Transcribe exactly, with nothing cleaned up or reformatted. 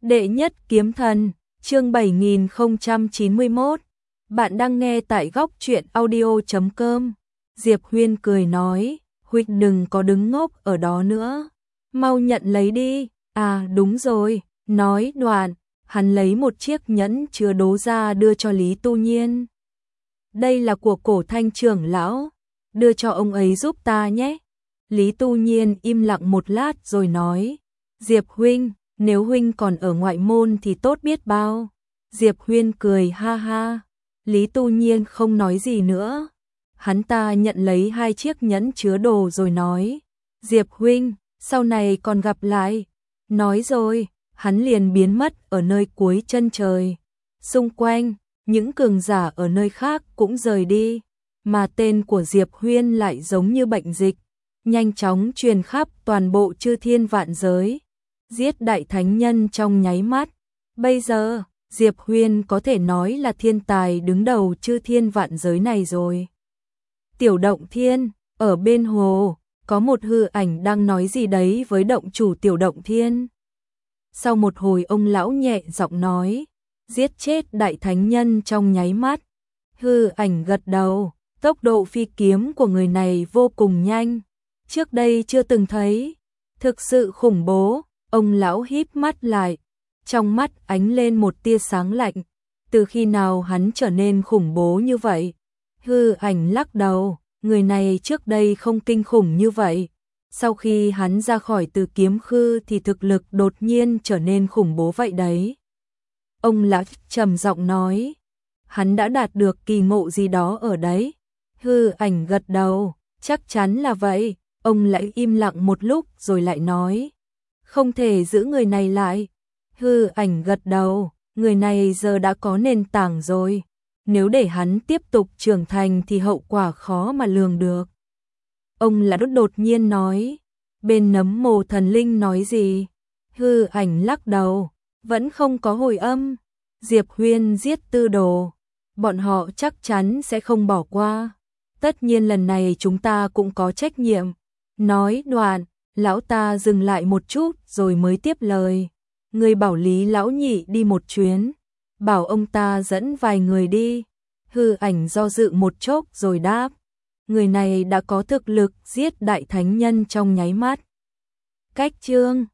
Đệ nhất kiếm thần, chương bảy nghìn không trăm chín mươi mốt. Bạn đang nghe tại góc truyện audio chấm com. Diệp Huyên cười nói, huynh đừng có đứng ngốc ở đó nữa, mau nhận lấy đi. À đúng rồi, nói đoạn, hắn lấy một chiếc nhẫn chứa đố ra đưa cho Lý Tu Nhiên. Đây là của Cổ Thanh trưởng lão, đưa cho ông ấy giúp ta nhé. Lý Tu Nhiên im lặng một lát rồi nói, Diệp huynh, nếu huynh còn ở ngoại môn thì tốt biết bao. Diệp Huyên cười ha ha. Lý Tu Nhiên không nói gì nữa. Hắn ta nhận lấy hai chiếc nhẫn chứa đồ rồi nói, Diệp huynh, sau này còn gặp lại. Nói rồi, hắn liền biến mất ở nơi cuối chân trời. Xung quanh, những cường giả ở nơi khác cũng rời đi, mà tên của Diệp Huyên lại giống như bệnh dịch, nhanh chóng truyền khắp toàn bộ chư thiên vạn giới, giết đại thánh nhân trong nháy mắt. Bây giờ, Diệp Huyên có thể nói là thiên tài đứng đầu chư thiên vạn giới này rồi. Tiểu Động Thiên, ở bên hồ, có một hư ảnh đang nói gì đấy với động chủ Tiểu Động Thiên. Sau một hồi ông lão nhẹ giọng nói, giết chết đại thánh nhân trong nháy mắt. Hư ảnh gật đầu, tốc độ phi kiếm của người này vô cùng nhanh, trước đây chưa từng thấy, thực sự khủng bố. Ông lão híp mắt lại, trong mắt ánh lên một tia sáng lạnh. Từ khi nào hắn trở nên khủng bố như vậy? Hư ảnh lắc đầu, người này trước đây không kinh khủng như vậy. Sau khi hắn ra khỏi Từ Kiếm Khư thì thực lực đột nhiên trở nên khủng bố vậy đấy. Ông lão trầm giọng nói, hắn đã đạt được kỳ ngộ gì đó ở đấy. Hư ảnh gật đầu, chắc chắn là vậy. Ông lại im lặng một lúc rồi lại nói, không thể giữ người này lại. Hư ảnh gật đầu, người này giờ đã có nền tảng rồi, nếu để hắn tiếp tục trưởng thành thì hậu quả khó mà lường được. Ông lão đột nhiên nói, bên nấm mồ thần linh nói gì? Hư ảnh lắc đầu, vẫn không có hồi âm. Diệp Huyên giết tư đồ, bọn họ chắc chắn sẽ không bỏ qua. Tất nhiên lần này chúng ta cũng có trách nhiệm. Nói đoạn, lão ta dừng lại một chút rồi mới tiếp lời. Người bảo Lý lão nhị đi một chuyến, bảo ông ta dẫn vài người đi. Hư ảnh do dự một chốc rồi đáp, người này đã có thực lực giết đại thánh nhân trong nháy mắt. Cách chương